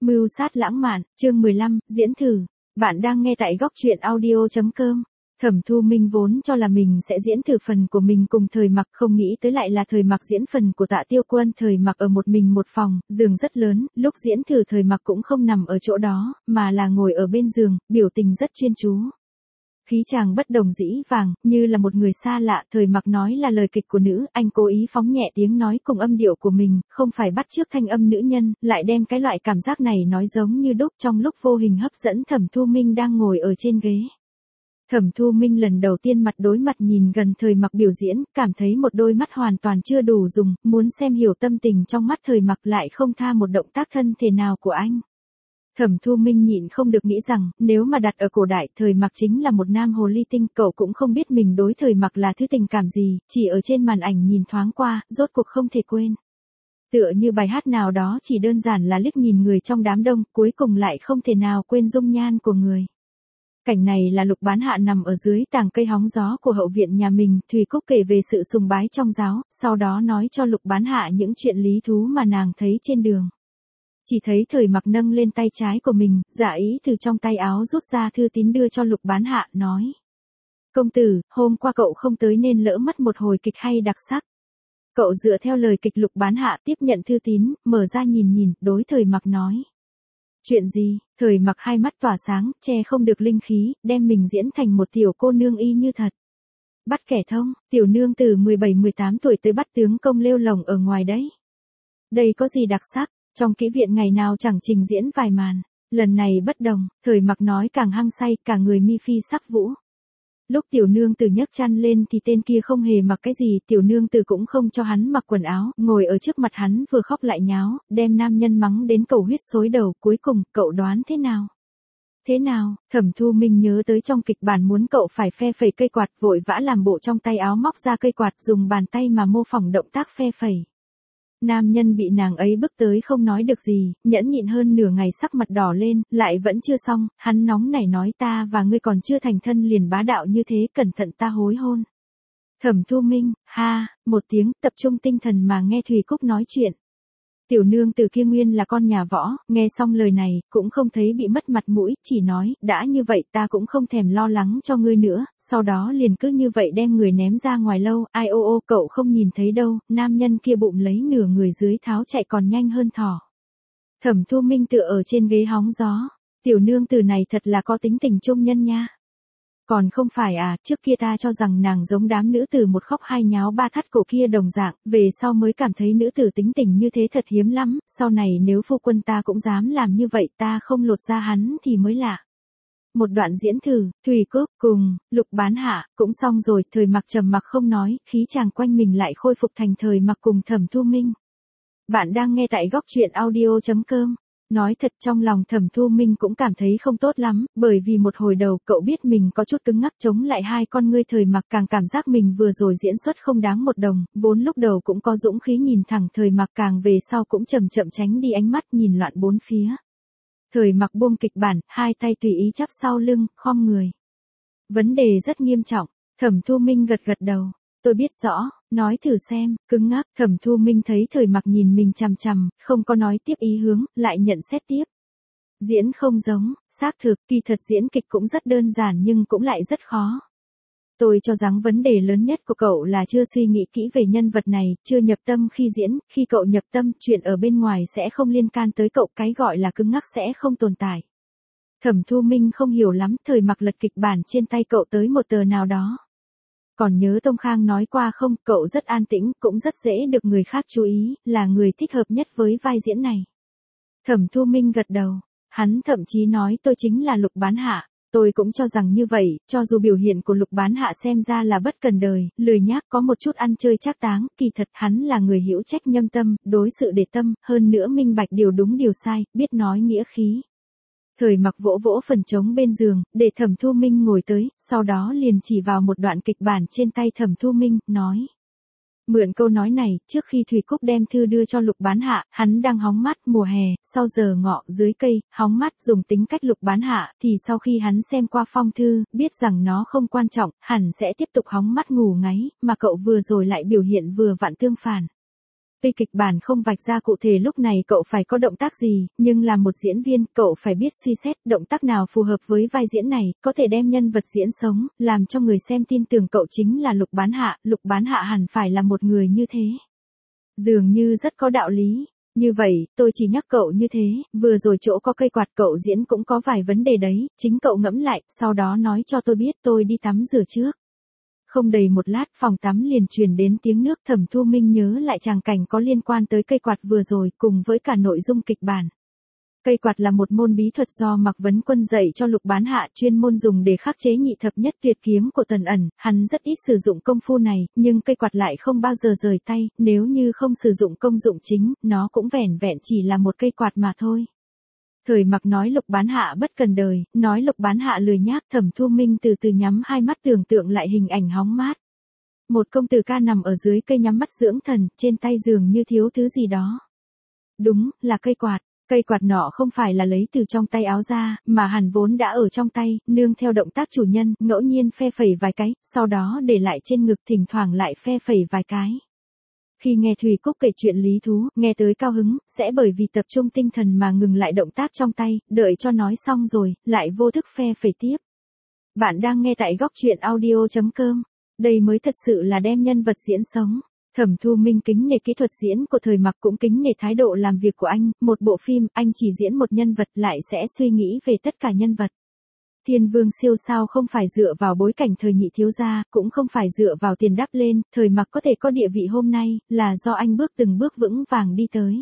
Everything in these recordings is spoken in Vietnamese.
Mưu sát lãng mạn, chương 15, diễn thử. Bạn đang nghe tại góc truyện audio.com. Thẩm Thu Minh vốn cho là mình sẽ diễn thử phần của mình cùng Thời Mặc, không nghĩ tới lại là Thời Mặc diễn phần của Tạ Tiêu Quân. Thời Mặc ở một mình một phòng, giường rất lớn, lúc diễn thử Thời Mặc cũng không nằm ở chỗ đó, mà là ngồi ở bên giường, biểu tình rất chuyên chú. Khí chàng bất đồng dĩ vàng, như là một người xa lạ. Thời Mặc nói là lời kịch của nữ, anh cố ý phóng nhẹ tiếng nói cùng âm điệu của mình, không phải bắt chước thanh âm nữ nhân, lại đem cái loại cảm giác này nói giống như đúc, trong lúc vô hình hấp dẫn Thẩm Thu Minh đang ngồi ở trên ghế. Thẩm Thu Minh lần đầu tiên mặt đối mặt nhìn gần Thời Mặc biểu diễn, cảm thấy một đôi mắt hoàn toàn chưa đủ dùng, muốn xem hiểu tâm tình trong mắt Thời Mặc, lại không tha một động tác thân thể nào của anh. Thẩm Thu Minh nhịn không được nghĩ rằng, nếu mà đặt ở cổ đại, Thời Mặc chính là một nam hồ ly tinh, cậu cũng không biết mình đối Thời Mặc là thứ tình cảm gì, chỉ ở trên màn ảnh nhìn thoáng qua, rốt cuộc không thể quên. Tựa như bài hát nào đó chỉ đơn giản là liếc nhìn người trong đám đông, cuối cùng lại không thể nào quên dung nhan của người. Cảnh này là Lục Bán Hạ nằm ở dưới tàng cây hóng gió của hậu viện nhà mình, Thùy Cúc kể về sự sùng bái trong giáo, sau đó nói cho Lục Bán Hạ những chuyện lý thú mà nàng thấy trên đường. Chỉ thấy Thời Mặc nâng lên tay trái của mình, giả ý từ trong tay áo rút ra thư tín đưa cho Lục Bán Hạ, nói. Công tử, hôm qua cậu không tới nên lỡ mất một hồi kịch hay đặc sắc. Cậu dựa theo lời kịch. Lục Bán Hạ tiếp nhận thư tín, mở ra nhìn, đối Thời Mặc nói. Chuyện gì? Thời Mặc hai mắt tỏa sáng, che không được linh khí, đem mình diễn thành một tiểu cô nương y như thật. Bắt kẻ thông, tiểu nương từ 17-18 tuổi tới bắt tướng công lêu lồng ở ngoài đấy. Đây có gì đặc sắc? Trong kỹ viện ngày nào chẳng trình diễn vài màn, lần này bất đồng, Thời Mặc nói càng hăng say, cả người mi phi sắc vũ. Lúc tiểu nương tử nhấc chăn lên thì tên kia không hề mặc cái gì, tiểu nương tử cũng không cho hắn mặc quần áo, ngồi ở trước mặt hắn vừa khóc lại nháo, đem nam nhân mắng đến cầu huyết xối đầu, cuối cùng, cậu đoán thế nào? Thế nào? Thẩm Thu Minh nhớ tới trong kịch bản muốn cậu phải phe phẩy cây quạt, vội vã làm bộ trong tay áo móc ra cây quạt, dùng bàn tay mà mô phỏng động tác phe phẩy. Nam nhân bị nàng ấy bức tới không nói được gì, nhẫn nhịn hơn nửa ngày sắc mặt đỏ lên, lại vẫn chưa xong, hắn nóng nảy nói ta và ngươi còn chưa thành thân liền bá đạo như thế, cẩn thận ta hối hôn. Thẩm Thu Minh, ha, một tiếng, tập trung tinh thần mà nghe Thùy Cúc nói chuyện. Tiểu nương tử kia nguyên là con nhà võ, nghe xong lời này, cũng không thấy bị mất mặt mũi, chỉ nói, đã như vậy ta cũng không thèm lo lắng cho ngươi nữa, sau đó liền cứ như vậy đem người ném ra ngoài lâu, ai ô ô cậu không nhìn thấy đâu, nam nhân kia bụng lấy nửa người dưới tháo chạy còn nhanh hơn thỏ. Thẩm Thu Minh tựa ở trên ghế hóng gió, tiểu nương tử này thật là có tính tình trung nhân nha. Còn không phải à, trước kia ta cho rằng nàng giống đám nữ tử một khóc hai nháo ba thắt cổ kia đồng dạng, về sau mới cảm thấy nữ tử tính tình như thế thật hiếm lắm, sau này nếu phu quân ta cũng dám làm như vậy ta không lột ra hắn thì mới lạ. Một đoạn diễn thử, Thùy Cúc cùng Lục Bán Hạ cũng xong rồi, Thời Mặc trầm mặc không nói, khí chàng quanh mình lại khôi phục thành Thời Mặc cùng Thẩm Thu Minh. Bạn đang nghe tại góc truyện audio.com. Nói thật trong lòng Thẩm Thu Minh cũng cảm thấy không tốt lắm, bởi vì một hồi đầu cậu biết mình có chút cứng ngắc chống lại hai con ngươi. Thời Mặc càng cảm giác mình vừa rồi diễn xuất không đáng một đồng, vốn lúc đầu cũng có dũng khí nhìn thẳng Thời Mặc, càng về sau cũng chậm chậm tránh đi ánh mắt nhìn loạn bốn phía. Thời Mặc buông kịch bản, hai tay tùy ý chắp sau lưng, khom người. Vấn đề rất nghiêm trọng. Thẩm Thu Minh gật gật đầu. Tôi biết rõ, nói thử xem, cứng ngắc. Thẩm Thu Minh thấy Thời Mặc nhìn mình chằm chằm, không có nói tiếp ý hướng, lại nhận xét tiếp. Diễn không giống, xác thực, kỳ thật diễn kịch cũng rất đơn giản nhưng cũng lại rất khó. Tôi cho rằng vấn đề lớn nhất của cậu là chưa suy nghĩ kỹ về nhân vật này, chưa nhập tâm khi diễn, khi cậu nhập tâm, chuyện ở bên ngoài sẽ không liên can tới cậu, cái gọi là cứng ngắc sẽ không tồn tại. Thẩm Thu Minh không hiểu lắm, Thời Mặc lật kịch bản trên tay cậu tới một tờ nào đó. Còn nhớ Tông Khang nói qua không, cậu rất an tĩnh, cũng rất dễ được người khác chú ý, là người thích hợp nhất với vai diễn này. Thẩm Thu Minh gật đầu, hắn thậm chí nói tôi chính là Lục Bán Hạ, tôi cũng cho rằng như vậy, cho dù biểu hiện của Lục Bán Hạ xem ra là bất cần đời, lười nhác, có một chút ăn chơi trác táng, kỳ thật hắn là người hữu trách nhâm tâm, đối sự để tâm, hơn nữa minh bạch điều đúng điều sai, biết nói nghĩa khí. Thời Mặc vỗ vỗ phần trống bên giường, để Thẩm Thu Minh ngồi tới, sau đó liền chỉ vào một đoạn kịch bản trên tay Thẩm Thu Minh, nói. Mượn câu nói này, trước khi Thùy Cúc đem thư đưa cho Lục Bán Hạ, hắn đang hóng mát mùa hè, sau giờ ngọ dưới cây, hóng mát dùng tính cách Lục Bán Hạ, thì sau khi hắn xem qua phong thư, biết rằng nó không quan trọng, hẳn sẽ tiếp tục hóng mát ngủ ngáy, mà cậu vừa rồi lại biểu hiện vừa vặn tương phản. Tuy kịch bản không vạch ra cụ thể lúc này cậu phải có động tác gì, nhưng là một diễn viên, cậu phải biết suy xét động tác nào phù hợp với vai diễn này, có thể đem nhân vật diễn sống, làm cho người xem tin tưởng cậu chính là Lục Bán Hạ, Lục Bán Hạ hẳn phải là một người như thế. Dường như rất có đạo lý. Như vậy, tôi chỉ nhắc cậu như thế, vừa rồi chỗ có cây quạt cậu diễn cũng có vài vấn đề đấy, chính cậu ngẫm lại, sau đó nói cho tôi biết tôi đi tắm rửa trước. Không đầy một lát phòng tắm liền truyền đến tiếng nước. Thẩm Thu Minh nhớ lại tràng cảnh có liên quan tới cây quạt vừa rồi cùng với cả nội dung kịch bản. Cây quạt là một môn bí thuật do Mạc Vấn Quân dạy cho Lục Bán Hạ, chuyên môn dùng để khắc chế nhị thập nhất tuyệt kiếm của Tần Ẩn, hắn rất ít sử dụng công phu này, nhưng cây quạt lại không bao giờ rời tay, nếu như không sử dụng công dụng chính, nó cũng vẻn vẹn chỉ là một cây quạt mà thôi. Thời Mặc nói Lục Bán Hạ bất cần đời, nói Lục Bán Hạ lười nhác. Thẩm Thu Minh từ từ nhắm hai mắt tưởng tượng lại hình ảnh hóng mát. Một công tử ca nằm ở dưới cây nhắm mắt dưỡng thần, trên tay dường như thiếu thứ gì đó. Đúng, là cây quạt. Cây quạt nọ không phải là lấy từ trong tay áo ra, mà hẳn vốn đã ở trong tay, nương theo động tác chủ nhân, ngẫu nhiên phe phẩy vài cái, sau đó để lại trên ngực, thỉnh thoảng lại phe phẩy vài cái. Khi nghe Thùy Cúc kể chuyện lý thú, nghe tới cao hứng, sẽ bởi vì tập trung tinh thần mà ngừng lại động tác trong tay, đợi cho nói xong rồi, lại vô thức phe phẩy tiếp. Bạn đang nghe tại góc truyện audio.com. Đây mới thật sự là đem nhân vật diễn sống. Thẩm Thu Minh kính nể kỹ thuật diễn của Thời Mặc, cũng kính nể thái độ làm việc của anh, một bộ phim, anh chỉ diễn một nhân vật lại sẽ suy nghĩ về tất cả nhân vật. Thiên Vương siêu sao không phải dựa vào bối cảnh thời nhị thiếu gia, cũng không phải dựa vào tiền đắp lên, Thời Mặc có thể có địa vị hôm nay, là do anh từng bước vững vàng đi tới.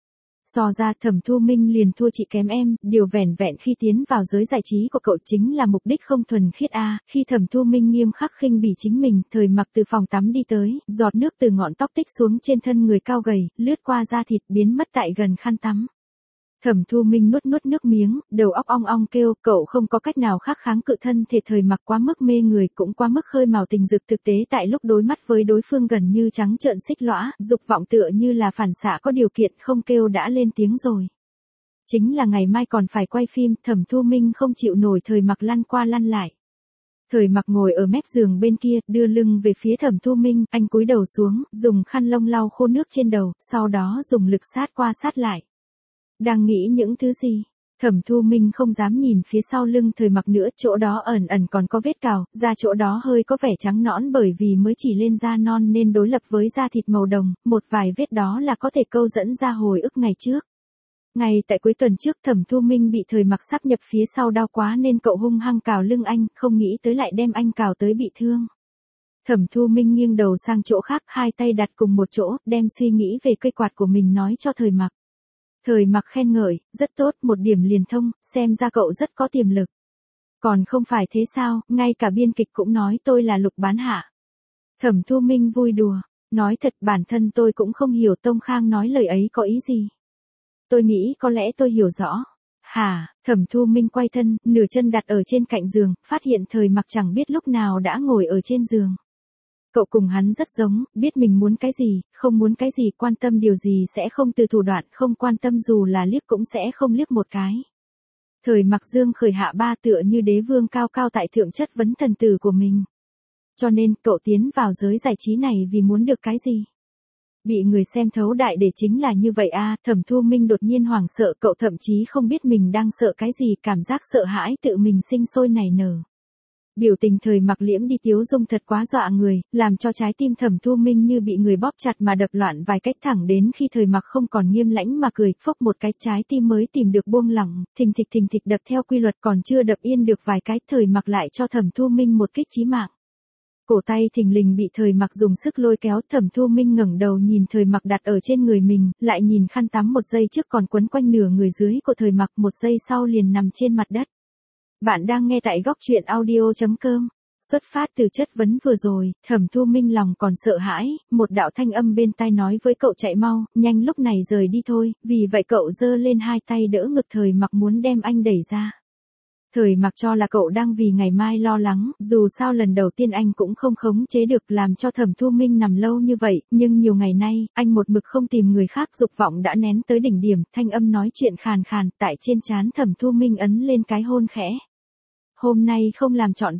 So ra Thẩm Thu Minh liền thua chị kém em, điều vẻn vẹn khi tiến vào giới giải trí của cậu chính là mục đích không thuần khiết a. Khi Thẩm Thu Minh nghiêm khắc khinh bỉ chính mình, Thời Mặc từ phòng tắm đi tới, giọt nước từ ngọn tóc tích xuống trên thân người cao gầy, lướt qua da thịt biến mất tại gần khăn tắm. Thẩm Thu Minh nuốt nước miếng, đầu óc ong ong kêu, cậu không có cách nào khác kháng cự thân thể Thời Mặc quá mức mê người, cũng quá mức khơi mào tình dực. Thực tế tại lúc đối mắt với đối phương gần như trắng trợn xích lõa, dục vọng tựa như là phản xạ có điều kiện, không kêu đã lên tiếng rồi. Chính là ngày mai còn phải quay phim, Thẩm Thu Minh không chịu nổi Thời Mặc lăn qua lăn lại. Thời Mặc ngồi ở mép giường bên kia, đưa lưng về phía Thẩm Thu Minh, anh cúi đầu xuống, dùng khăn lông lau khô nước trên đầu, sau đó dùng lực sát qua sát lại. Đang nghĩ những thứ gì? Thẩm Thu Minh không dám nhìn phía sau lưng Thời Mặc nữa, chỗ đó ẩn ẩn còn có vết cào, da chỗ đó hơi có vẻ trắng nõn bởi vì mới chỉ lên da non nên đối lập với da thịt màu đồng, một vài vết đó là có thể câu dẫn ra hồi ức ngày trước. Ngay tại cuối tuần trước Thẩm Thu Minh bị Thời Mặc sáp nhập phía sau đau quá nên cậu hung hăng cào lưng anh, không nghĩ tới lại đem anh cào tới bị thương. Thẩm Thu Minh nghiêng đầu sang chỗ khác, hai tay đặt cùng một chỗ, đem suy nghĩ về cây quạt của mình nói cho Thời Mặc. Thời Mặc khen ngợi, rất tốt, một điểm liền thông, xem ra cậu rất có tiềm lực. Còn không phải thế sao, ngay cả biên kịch cũng nói tôi là Lục Bán Hạ. Thẩm Thu Minh vui đùa, nói thật bản thân tôi cũng không hiểu Tông Khang nói lời ấy có ý gì. Tôi nghĩ có lẽ tôi hiểu rõ. Hả, Thẩm Thu Minh quay thân, nửa chân đặt ở trên cạnh giường, phát hiện Thời Mặc chẳng biết lúc nào đã ngồi ở trên giường. Cậu cùng hắn rất giống, biết mình muốn cái gì, không muốn cái gì, quan tâm điều gì sẽ không từ thủ đoạn, không quan tâm dù là liếc cũng sẽ không liếc một cái. Thời Mặc dương khởi hạ ba tựa như đế vương cao cao tại thượng chất vấn thần tử của mình. Cho nên cậu tiến vào giới giải trí này vì muốn được cái gì? Bị người xem thấu đại để chính là như vậy a. Thẩm Thu Minh đột nhiên hoảng sợ, cậu thậm chí không biết mình đang sợ cái gì, cảm giác sợ hãi tự mình sinh sôi nảy nở. Biểu tình Thời Mặc liễm đi tiếu dung thật quá dọa người, làm cho trái tim Thẩm Thu Minh như bị người bóp chặt mà đập loạn vài cách, thẳng đến khi Thời Mặc không còn nghiêm lãnh mà cười, phốc một cái, trái tim mới tìm được buông lỏng, thình thịch đập theo quy luật, còn chưa đập yên được vài cái, Thời Mặc lại cho Thẩm Thu Minh một kích chí mạng. Cổ tay thình lình bị Thời Mặc dùng sức lôi kéo, Thẩm Thu Minh ngẩng đầu nhìn Thời Mặc đặt ở trên người mình, lại nhìn khăn tắm một giây trước còn quấn quanh nửa người dưới của Thời Mặc, một giây sau liền nằm trên mặt đất. Bạn đang nghe tại góc truyện audio.com. Xuất phát từ chất vấn vừa rồi, Thẩm Thu Minh lòng còn sợ hãi, một đạo thanh âm bên tai nói với cậu chạy mau, nhanh lúc này rời đi thôi, vì vậy cậu giơ lên hai tay đỡ ngực Thời Mặc muốn đem anh đẩy ra. Thời Mặc cho là cậu đang vì ngày mai lo lắng, dù sao lần đầu tiên anh cũng không khống chế được làm cho Thẩm Thu Minh nằm lâu như vậy, nhưng nhiều ngày nay, anh một mực không tìm người khác, dục vọng đã nén tới đỉnh điểm, thanh âm nói chuyện khàn khàn, tại trên trán Thẩm Thu Minh ấn lên cái hôn khẽ. Hôm nay không làm trọn vẹn,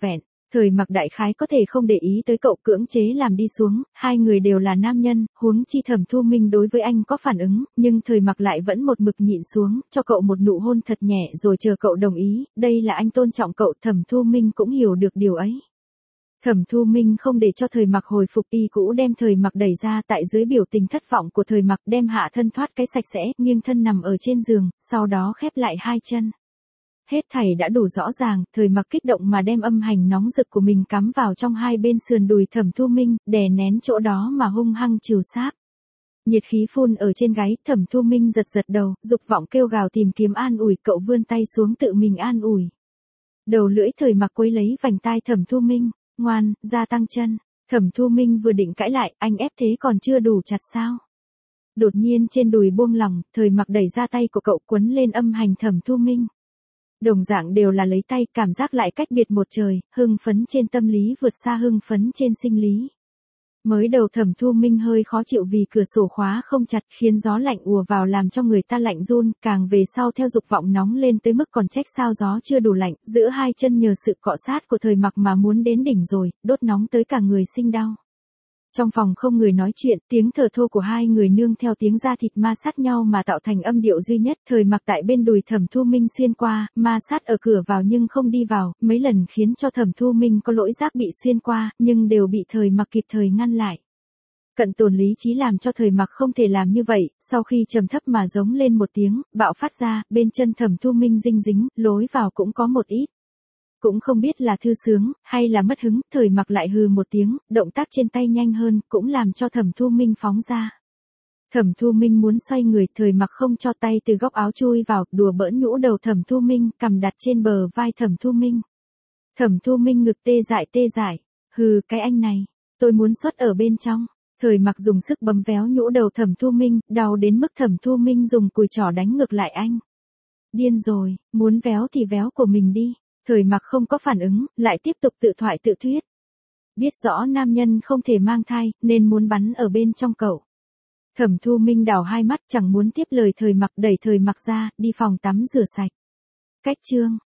Thời Mặc đại khái có thể không để ý tới cậu cưỡng chế làm đi xuống, hai người đều là nam nhân, huống chi Thẩm Thu Minh đối với anh có phản ứng, nhưng Thời Mặc lại vẫn một mực nhịn xuống, cho cậu một nụ hôn thật nhẹ rồi chờ cậu đồng ý, đây là anh tôn trọng cậu. Thẩm Thu Minh cũng hiểu được điều ấy. Thẩm Thu Minh không để cho Thời Mặc hồi phục, y cũ đem Thời Mặc đẩy ra, tại dưới biểu tình thất vọng của Thời Mặc đem hạ thân thoát cái sạch sẽ, nghiêng thân nằm ở trên giường, sau đó khép lại hai chân. Hết thảy đã đủ rõ ràng, Thời Mặc kích động mà đem âm hành nóng rực của mình cắm vào trong hai bên sườn đùi Thẩm Thu Minh, đè nén chỗ đó mà hung hăng trừ sáp. Nhiệt khí phun ở trên gáy, Thẩm Thu Minh giật giật đầu, dục vọng kêu gào tìm kiếm an ủi, cậu vươn tay xuống tự mình an ủi. Đầu lưỡi Thời Mặc quấy lấy vành tai Thẩm Thu Minh, ngoan, gia tăng chân. Thẩm Thu Minh vừa định cãi lại, anh ép thế còn chưa đủ chặt sao? Đột nhiên trên đùi buông lỏng, Thời Mặc đẩy ra tay của cậu quấn lên âm hành Thẩm Thu Minh. Đồng dạng đều là lấy tay, cảm giác lại cách biệt một trời, hưng phấn trên tâm lý vượt xa hưng phấn trên sinh lý. Mới đầu Thẩm Thu Minh hơi khó chịu vì cửa sổ khóa không chặt, khiến gió lạnh ùa vào làm cho người ta lạnh run, càng về sau theo dục vọng nóng lên tới mức còn trách sao gió chưa đủ lạnh, giữa hai chân nhờ sự cọ sát của Thời Mặc mà muốn đến đỉnh rồi, đốt nóng tới cả người sinh đau. Trong phòng không người nói chuyện, tiếng thở thô của hai người nương theo tiếng da thịt ma sát nhau mà tạo thành âm điệu duy nhất. Thời Mặc tại bên đùi Thẩm Thu Minh xuyên qua, ma sát ở cửa vào nhưng không đi vào, mấy lần khiến cho Thẩm Thu Minh có lỗi giác bị xuyên qua, nhưng đều bị Thời Mặc kịp thời ngăn lại. Cận tồn lý trí làm cho Thời Mặc không thể làm như vậy, sau khi trầm thấp mà giống lên một tiếng, bạo phát ra, bên chân Thẩm Thu Minh dinh dính, lối vào cũng có một ít. Cũng không biết là thư sướng, hay là mất hứng, Thời Mặc lại hừ một tiếng, động tác trên tay nhanh hơn, cũng làm cho Thẩm Thu Minh phóng ra. Thẩm Thu Minh muốn xoay người, Thời Mặc không cho tay từ góc áo chui vào, đùa bỡn nhũ đầu Thẩm Thu Minh, cầm đặt trên bờ vai Thẩm Thu Minh. Thẩm Thu Minh ngực tê dại, hừ cái anh này, tôi muốn xuất ở bên trong. Thời Mặc dùng sức bấm véo nhũ đầu Thẩm Thu Minh, đau đến mức Thẩm Thu Minh dùng cùi trỏ đánh ngược lại anh. Điên rồi, muốn véo thì véo của mình đi. Thời Mặc không có phản ứng, lại tiếp tục tự thoại tự thuyết. Biết rõ nam nhân không thể mang thai, nên muốn bắn ở bên trong cậu. Thẩm Thu Minh đảo hai mắt chẳng muốn tiếp lời Thời Mặc, đẩy Thời Mặc ra, đi phòng tắm rửa sạch. Cách chương